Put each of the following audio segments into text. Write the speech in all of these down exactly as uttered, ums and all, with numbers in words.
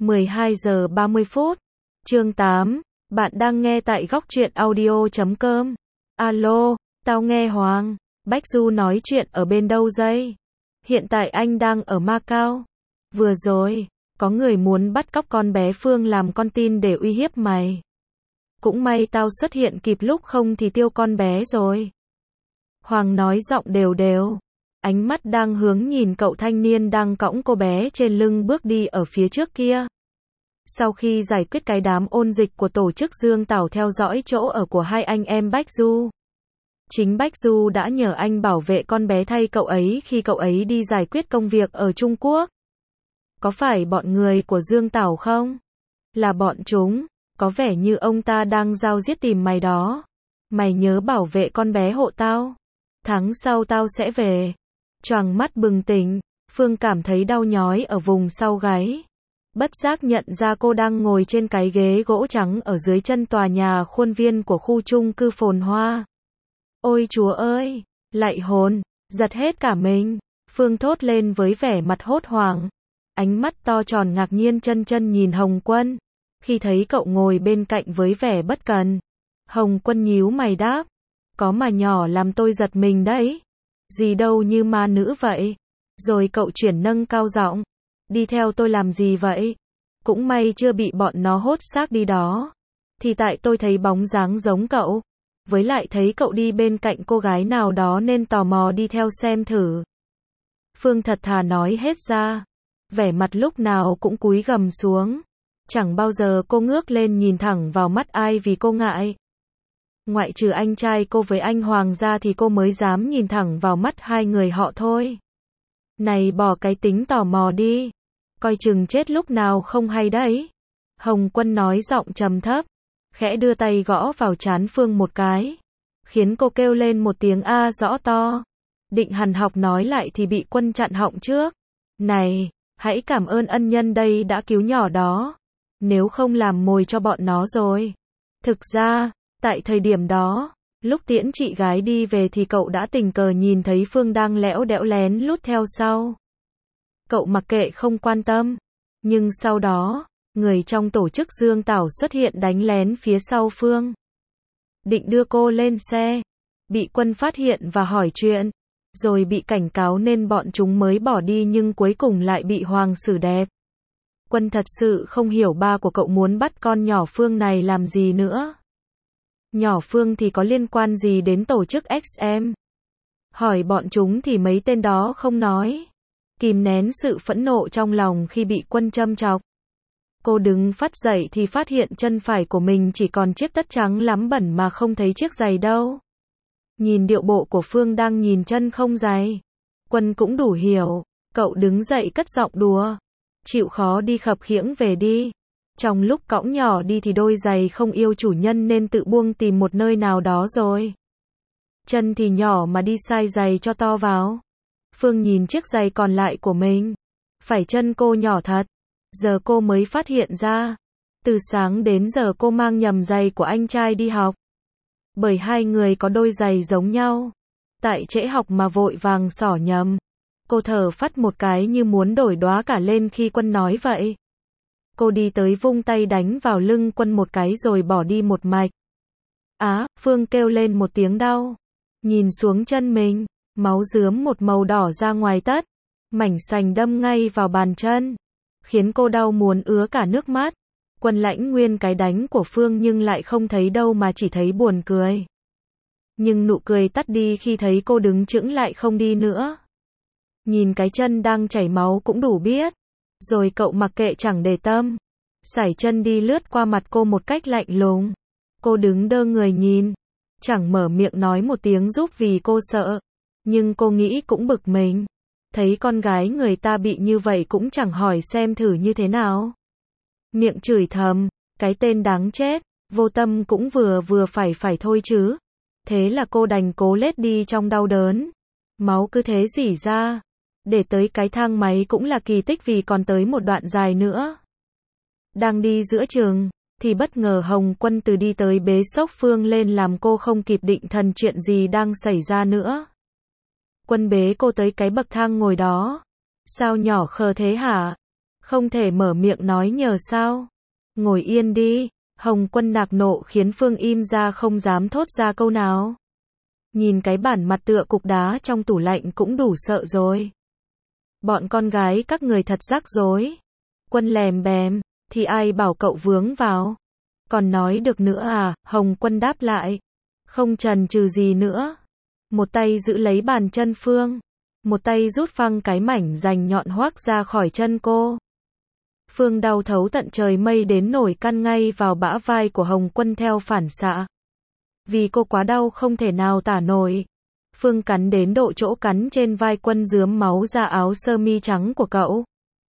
mười hai giờ ba mươi phút. Chương tám. Bạn đang nghe tại góc truyện audio chấm com. Alo, tao nghe Hoàng. Bách Du nói chuyện ở bên đâu dây? Hiện tại anh đang ở Macau. Vừa rồi, có người muốn bắt cóc con bé Phương làm con tin để uy hiếp mày. Cũng may tao xuất hiện kịp lúc, không thì tiêu con bé rồi. Hoàng nói giọng đều đều. Ánh mắt đang hướng nhìn cậu thanh niên đang cõng cô bé trên lưng bước đi ở phía trước kia. Sau khi giải quyết cái đám ôn dịch của tổ chức Dương Tảo theo dõi chỗ ở của hai anh em Bách Du. Chính Bách Du đã nhờ anh bảo vệ con bé thay cậu ấy khi cậu ấy đi giải quyết công việc ở Trung Quốc. Có phải bọn người của Dương Tảo không? Là bọn chúng. Có vẻ như ông ta đang giao giết tìm mày đó. Mày nhớ bảo vệ con bé hộ tao. Tháng sau tao sẽ về. Choàng mắt bừng tỉnh, Phương cảm thấy đau nhói ở vùng sau gáy. Bất giác nhận ra cô đang ngồi trên cái ghế gỗ trắng ở dưới chân tòa nhà khuôn viên của khu chung cư phồn hoa. Ôi chúa ơi, lạy hồn, giật hết cả mình. Phương thốt lên với vẻ mặt hốt hoảng. Ánh mắt to tròn ngạc nhiên chân chân nhìn Hồng Quân. Khi thấy cậu ngồi bên cạnh với vẻ bất cần, Hồng Quân nhíu mày đáp. Có mà nhỏ làm tôi giật mình đấy. Gì đâu như ma nữ vậy. Rồi cậu chuyển nâng cao giọng. Đi theo tôi làm gì vậy? Cũng may chưa bị bọn nó hốt xác đi đó. Thì tại tôi thấy bóng dáng giống cậu. Với lại thấy cậu đi bên cạnh cô gái nào đó nên tò mò đi theo xem thử. Phương thật thà nói hết ra. Vẻ mặt lúc nào cũng cúi gằm xuống. Chẳng bao giờ cô ngước lên nhìn thẳng vào mắt ai vì cô ngại. Ngoại trừ anh trai cô với anh Hoàng ra thì cô mới dám nhìn thẳng vào mắt hai người họ thôi. Này bỏ cái tính tò mò đi. Coi chừng chết lúc nào không hay đấy. Hồng Quân nói giọng trầm thấp. Khẽ đưa tay gõ vào trán Phương một cái. Khiến cô kêu lên một tiếng a rõ to. Định hằn học nói lại thì bị Quân chặn họng trước. Này, hãy cảm ơn ân nhân đây đã cứu nhỏ đó. Nếu không làm mồi cho bọn nó rồi. Thực ra, tại thời điểm đó, lúc tiễn chị gái đi về thì cậu đã tình cờ nhìn thấy Phương đang lẽo đẽo lén lút theo sau. Cậu mặc kệ không quan tâm. Nhưng sau đó, người trong tổ chức Dương Tảo xuất hiện đánh lén phía sau Phương. Định đưa cô lên xe. Bị Quân phát hiện và hỏi chuyện. Rồi bị cảnh cáo nên bọn chúng mới bỏ đi nhưng cuối cùng lại bị Hoàng xử đẹp. Quân thật sự không hiểu ba của cậu muốn bắt con nhỏ Phương này làm gì nữa. Nhỏ Phương thì có liên quan gì đến tổ chức ích em? Hỏi bọn chúng thì mấy tên đó không nói. Kìm nén sự phẫn nộ trong lòng khi bị Quân châm chọc. Cô đứng phát dậy thì phát hiện chân phải của mình chỉ còn chiếc tất trắng lắm bẩn mà không thấy chiếc giày đâu. Nhìn điệu bộ của Phương đang nhìn chân không giày. Quân cũng đủ hiểu. Cậu đứng dậy cất giọng đùa. Chịu khó đi khập khiễng về đi. Trong lúc cõng nhỏ đi thì đôi giày không yêu chủ nhân nên tự buông tìm một nơi nào đó rồi. Chân thì nhỏ mà đi sai giày cho to vào. Phương nhìn chiếc giày còn lại của mình. Phải chân cô nhỏ thật. Giờ cô mới phát hiện ra. Từ sáng đến giờ cô mang nhầm giày của anh trai đi học. Bởi hai người có đôi giày giống nhau. Tại trễ học mà vội vàng xỏ nhầm. Cô thở phắt một cái như muốn đổi đóa cả lên khi Quân nói vậy. Cô đi tới vung tay đánh vào lưng Quân một cái rồi bỏ đi một mạch. Á, Phương kêu lên một tiếng đau. Nhìn xuống chân mình, máu rướm một màu đỏ ra ngoài tất. Mảnh sành đâm ngay vào bàn chân. Khiến cô đau muốn ứa cả nước mắt. Quân lãnh nguyên cái đánh của Phương nhưng lại không thấy đâu mà chỉ thấy buồn cười. Nhưng nụ cười tắt đi khi thấy cô đứng chững lại không đi nữa. Nhìn cái chân đang chảy máu cũng đủ biết. Rồi cậu mặc kệ chẳng để tâm. Sải chân đi lướt qua mặt cô một cách lạnh lùng. Cô đứng đơ người nhìn. Chẳng mở miệng nói một tiếng giúp vì cô sợ. Nhưng cô nghĩ cũng bực mình. Thấy con gái người ta bị như vậy cũng chẳng hỏi xem thử như thế nào. Miệng chửi thầm. Cái tên đáng chết. Vô tâm cũng vừa vừa phải phải thôi chứ. Thế là cô đành cố lết đi trong đau đớn. Máu cứ thế rỉ ra. Để tới cái thang máy cũng là kỳ tích vì còn tới một đoạn dài nữa. Đang đi giữa trường, thì bất ngờ Hồng Quân từ đi tới bế xốc Phương lên làm cô không kịp định thần chuyện gì đang xảy ra nữa. Quân bế cô tới cái bậc thang ngồi đó. Sao nhỏ khờ thế hả? Không thể mở miệng nói nhờ sao? Ngồi yên đi. Hồng Quân nạc nộ khiến Phương im ra không dám thốt ra câu nào. Nhìn cái bản mặt tựa cục đá trong tủ lạnh cũng đủ sợ rồi. Bọn con gái các người thật rắc rối. Quân lèm bèm, thì ai bảo cậu vướng vào. Còn nói được nữa à, Hồng Quân đáp lại. Không chần chừ gì nữa. Một tay giữ lấy bàn chân Phương. Một tay rút phăng cái mảnh rành nhọn hoác ra khỏi chân cô. Phương đau thấu tận trời mây đến nổi căn ngay vào bả vai của Hồng Quân theo phản xạ. Vì cô quá đau không thể nào tả nổi. Phương cắn đến độ chỗ cắn trên vai Quân rướm máu ra áo sơ mi trắng của cậu.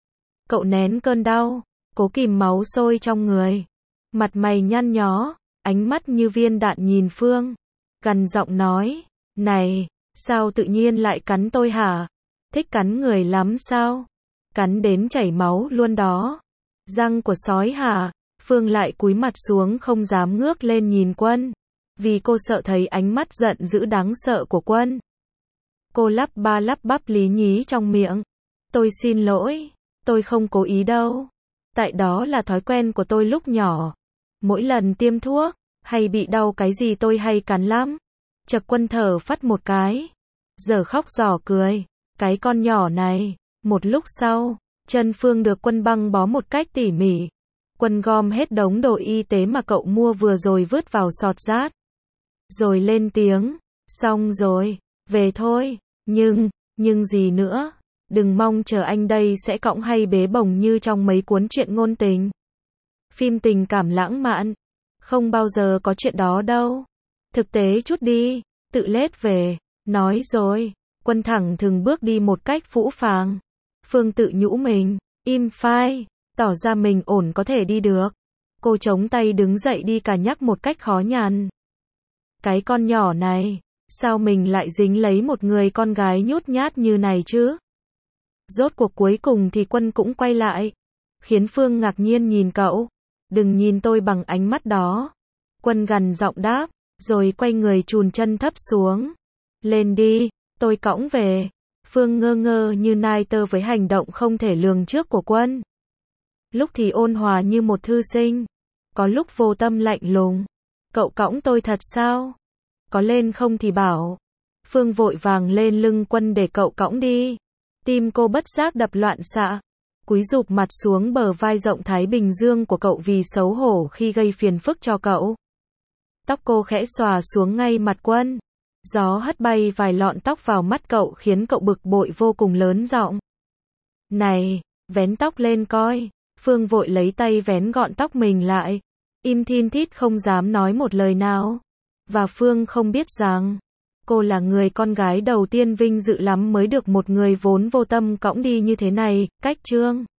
Cậu nén cơn đau, cố kìm máu sôi trong người. Mặt mày nhăn nhó, ánh mắt như viên đạn nhìn Phương. Gằn giọng nói, này, sao tự nhiên lại cắn tôi hả? Thích cắn người lắm sao? Cắn đến chảy máu luôn đó. Răng của sói hả? Phương lại cúi mặt xuống không dám ngước lên nhìn Quân. Vì cô sợ thấy ánh mắt giận dữ đáng sợ của Quân. Cô lắp ba lắp bắp lý nhí trong miệng. Tôi xin lỗi, tôi không cố ý đâu. Tại đó là thói quen của tôi lúc nhỏ. Mỗi lần tiêm thuốc, hay bị đau cái gì tôi hay cắn lắm. Chợt Quân thở phắt một cái. Giờ khóc giỏ cười. Cái con nhỏ này. Một lúc sau, chân Phương được Quân băng bó một cách tỉ mỉ. Quân gom hết đống đồ y tế mà cậu mua vừa rồi vứt vào sọt rác. Rồi lên tiếng, xong rồi, về thôi, nhưng, nhưng gì nữa, đừng mong chờ anh đây sẽ cõng hay bế bồng như trong mấy cuốn truyện ngôn tình. Phim tình cảm lãng mạn, không bao giờ có chuyện đó đâu. Thực tế chút đi, tự lết về, nói rồi, Quân thẳng thừng bước đi một cách phũ phàng. Phương tự nhũ mình, im phai, tỏ ra mình ổn có thể đi được. Cô chống tay đứng dậy đi cà nhắc một cách khó nhằn. Cái con nhỏ này, sao mình lại dính lấy một người con gái nhút nhát như này chứ? Rốt cuộc cuối cùng thì Quân cũng quay lại, khiến Phương ngạc nhiên nhìn cậu. Đừng nhìn tôi bằng ánh mắt đó. Quân gằn giọng đáp, rồi quay người chùn chân thấp xuống. Lên đi, tôi cõng về. Phương ngơ ngơ như nai tơ với hành động không thể lường trước của Quân. Lúc thì ôn hòa như một thư sinh, có lúc vô tâm lạnh lùng. Cậu cõng tôi thật sao? Có lên không thì bảo. Phương vội vàng lên lưng Quân để cậu cõng đi. Tim cô bất giác đập loạn xạ. Cúi rụp mặt xuống bờ vai rộng Thái Bình Dương của cậu vì xấu hổ khi gây phiền phức cho cậu. Tóc cô khẽ xòa xuống ngay mặt Quân. Gió hất bay vài lọn tóc vào mắt cậu khiến cậu bực bội vô cùng lớn giọng. Này, vén tóc lên coi. Phương vội lấy tay vén gọn tóc mình lại. Im thin thít không dám nói một lời nào. Và Phương không biết rằng, cô là người con gái đầu tiên vinh dự lắm mới được một người vốn vô tâm cõng đi như thế này. Cách chương